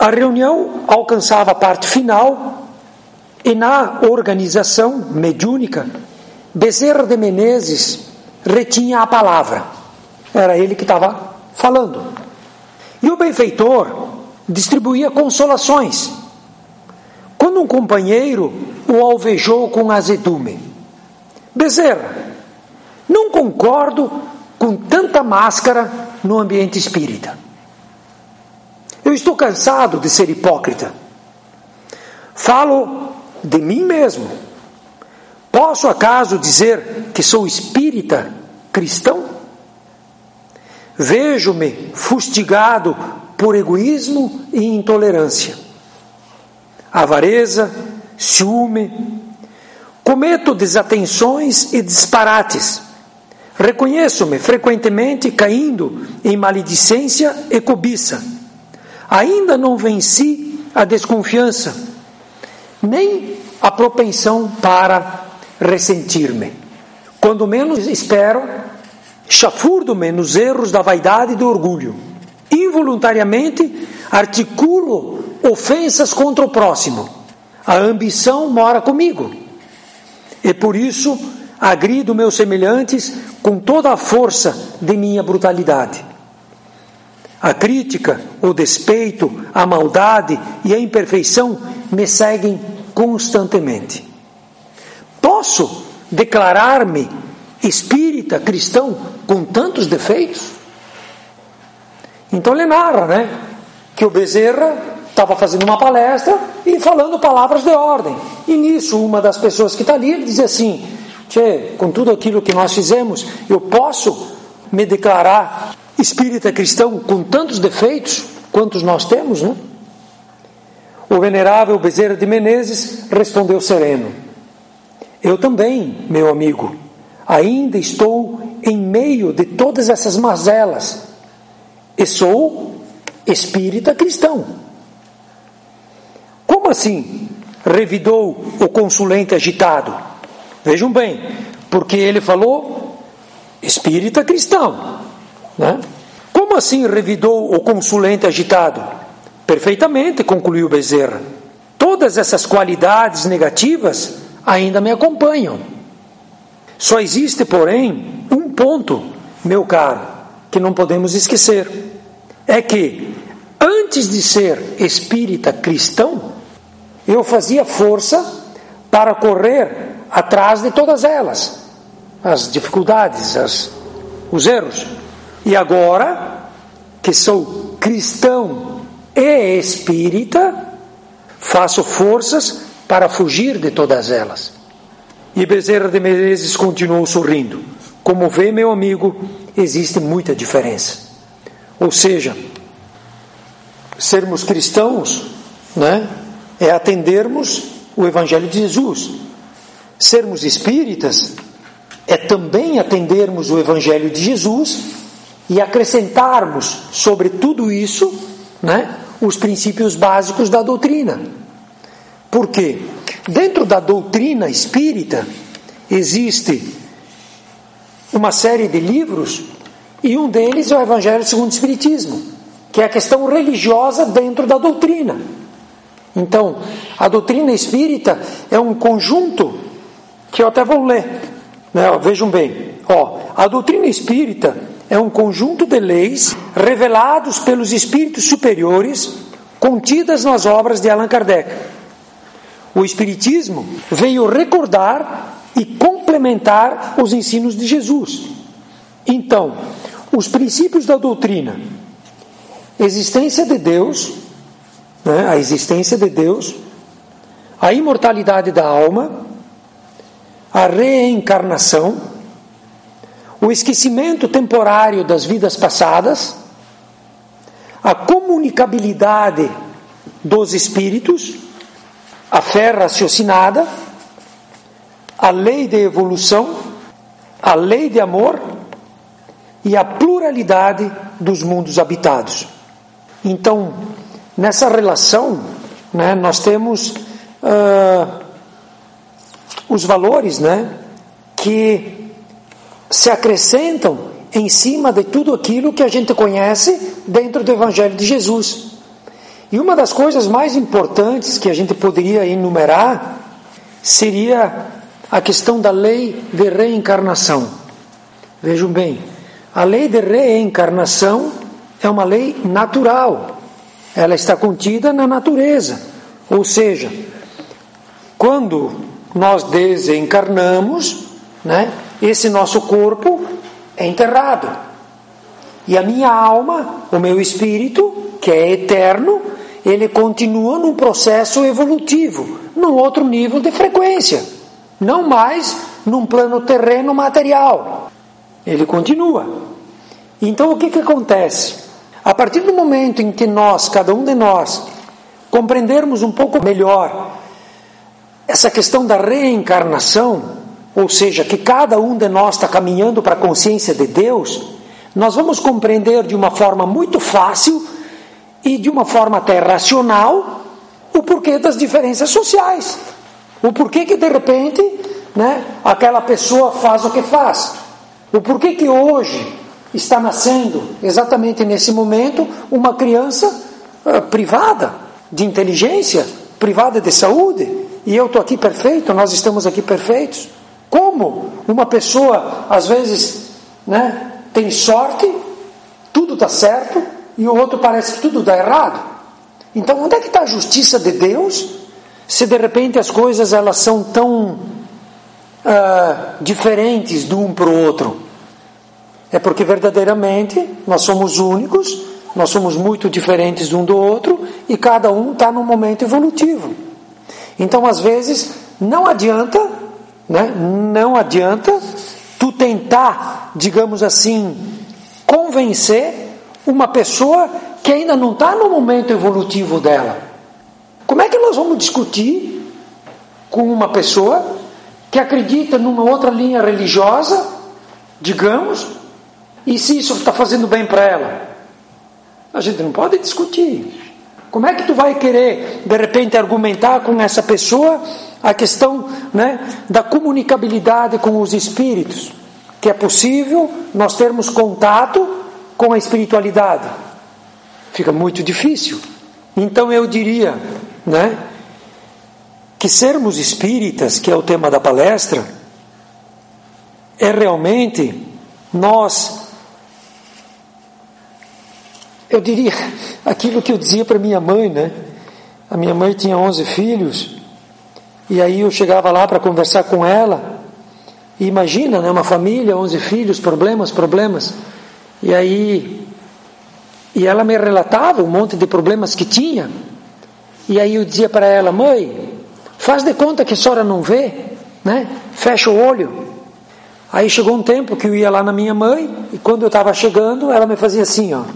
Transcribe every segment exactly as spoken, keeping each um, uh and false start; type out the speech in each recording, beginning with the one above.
A reunião alcançava a parte final e na organização mediúnica, Bezerra de Menezes retinha a palavra. Era ele que estava falando. E o benfeitor distribuía consolações. Quando um companheiro o alvejou com azedume: Bezerra, não concordo com tanta máscara no ambiente espírita. Eu estou cansado de ser hipócrita. Falo de mim mesmo. Posso acaso dizer que sou espírita cristão? Vejo-me fustigado por egoísmo e intolerância, avareza, ciúme. Cometo desatenções e disparates. Reconheço-me frequentemente caindo em maledicência e cobiça. Ainda não venci a desconfiança, nem a propensão para ressentir-me. Quando menos espero, chafurdo-me nos erros da vaidade e do orgulho. Involuntariamente articulo ofensas contra o próximo. A ambição mora comigo. E por isso agrido meus semelhantes com toda a força de minha brutalidade. A crítica, o despeito, a maldade e a imperfeição me seguem constantemente. Posso declarar-me espírita cristão com tantos defeitos? Então ele narra, né, que o Bezerra estava fazendo uma palestra e falando palavras de ordem. E nisso, uma das pessoas que está ali, ele diz assim: Tchê, com tudo aquilo que nós fizemos, eu posso me declarar espírita cristão com tantos defeitos quantos nós temos, né? O venerável Bezerra de Menezes respondeu sereno: eu também, meu amigo, ainda estou em meio de todas essas mazelas e sou espírita cristão. Como assim? Revidou o consulente agitado. Vejam bem, porque ele falou espírita cristão, né? Como assim revidou o consulente agitado? Perfeitamente, concluiu Bezerra. Todas essas qualidades negativas ainda me acompanham. Só existe, porém, um ponto, meu caro, que não podemos esquecer. É que, antes de ser espírita cristão, eu fazia força para correr atrás de todas elas, as dificuldades, as, os erros. E agora, que sou cristão e espírita, faço forças para fugir de todas elas. E Bezerra de Menezes continuou sorrindo. Como vê, meu amigo, existe muita diferença. Ou seja, sermos cristãos, né, é atendermos o Evangelho de Jesus. Sermos espíritas é também atendermos o Evangelho de Jesus e acrescentarmos sobre tudo isso, né, os princípios básicos da doutrina. Por quê? Dentro da doutrina espírita existe uma série de livros e um deles é o Evangelho segundo o Espiritismo, que é a questão religiosa dentro da doutrina. Então, a doutrina espírita é um conjunto que eu até vou ler, né? Vejam bem, ó, a doutrina espírita é um conjunto de leis revelados pelos espíritos superiores contidas nas obras de Allan Kardec. O Espiritismo veio recordar e complementar os ensinos de Jesus. Então, os princípios da doutrina, existência de Deus, né, a existência de Deus, a imortalidade da alma, a reencarnação, o esquecimento temporário das vidas passadas, a comunicabilidade dos espíritos, a fé raciocinada, a lei de evolução, a lei de amor e a pluralidade dos mundos habitados. Então, nessa relação, né, nós temos uh, os valores, né, que se acrescentam em cima de tudo aquilo que a gente conhece dentro do Evangelho de Jesus. E uma das coisas mais importantes que a gente poderia enumerar seria a questão da lei de reencarnação. Vejam bem, a lei de reencarnação é uma lei natural, ela está contida na natureza, ou seja, quando nós desencarnamos, né, esse nosso corpo é enterrado, e a minha alma, o meu espírito, que é eterno, ele continua num processo evolutivo, num outro nível de frequência, não mais num plano terreno material. Ele continua. Então o que que acontece? A partir do momento em que nós, cada um de nós, compreendermos um pouco melhor essa questão da reencarnação, ou seja, que cada um de nós está caminhando para a consciência de Deus, nós vamos compreender de uma forma muito fácil e de uma forma até racional o porquê das diferenças sociais. O porquê que de repente, né, aquela pessoa faz o que faz. O porquê que hoje está nascendo, exatamente nesse momento, uma criança uh, privada de inteligência, privada de saúde, e eu estou aqui perfeito, nós estamos aqui perfeitos. Como uma pessoa, às vezes, né, tem sorte, tudo está certo, e o outro parece que tudo dá errado. Então, onde é que está a justiça de Deus, se de repente as coisas elas são tão uh, diferentes de um para o outro? É porque verdadeiramente nós somos únicos, nós somos muito diferentes de um do outro, e cada um está num momento evolutivo. Então, às vezes, não adianta, né, não adianta tu tentar, digamos assim, convencer uma pessoa que ainda não está no momento evolutivo dela. Como é que nós vamos discutir com uma pessoa que acredita numa outra linha religiosa, digamos, e se isso está fazendo bem para ela? A gente não pode discutir. Como é que tu vai querer, de repente, argumentar com essa pessoa a questão, né, da comunicabilidade com os espíritos? Que é possível nós termos contato com a espiritualidade. Fica muito difícil. Então eu diria, né, que sermos espíritas, que é o tema da palestra, é realmente nós, eu diria aquilo que eu dizia para minha mãe, né? A minha mãe tinha onze filhos, e aí eu chegava lá para conversar com ela, e imagina, né, uma família, onze filhos, problemas, problemas, e aí, e ela me relatava um monte de problemas que tinha, e aí eu dizia para ela: mãe, faz de conta que a senhora não vê, né? Fecha o olho. Aí chegou um tempo que eu ia lá na minha mãe, e quando eu estava chegando, ela me fazia assim, ó.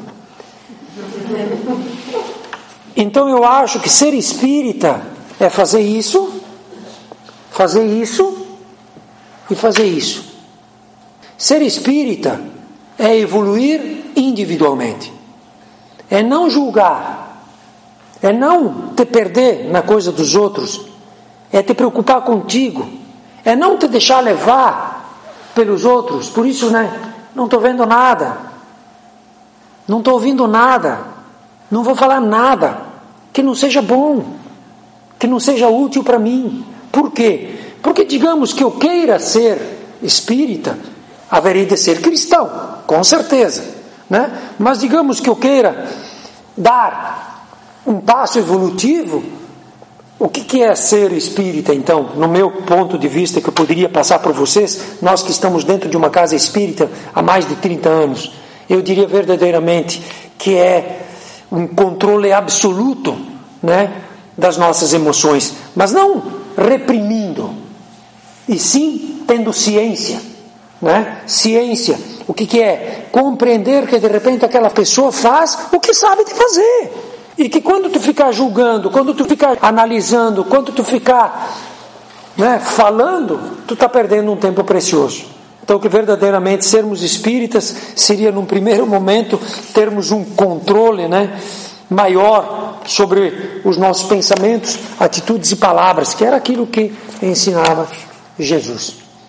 Então eu acho que ser espírita é fazer isso, fazer isso e fazer isso. Ser espírita é evoluir individualmente, é não julgar, é não te perder na coisa dos outros, é te preocupar contigo, é não te deixar levar pelos outros. Por isso, né, não estou vendo nada, não estou ouvindo nada, não vou falar nada que não seja bom, que não seja útil para mim. Por quê? Porque digamos que eu queira ser espírita, haveria de ser cristão, com certeza, né? Mas digamos que eu queira dar um passo evolutivo. O que, que é ser espírita, então? No meu ponto de vista, que eu poderia passar para vocês, nós que estamos dentro de uma casa espírita há mais de trinta anos, eu diria verdadeiramente que é um controle absoluto, né, das nossas emoções, mas não reprimindo, e sim tendo ciência, né? Ciência, o que, que é? Compreender que de repente aquela pessoa faz o que sabe de fazer, e que quando tu ficar julgando, quando tu ficar analisando, quando tu ficar, né, falando, tu está perdendo um tempo precioso. Então, que verdadeiramente sermos espíritas seria, num primeiro momento, termos um controle, né, maior sobre os nossos pensamentos, atitudes e palavras, que era aquilo que ensinava Jesus.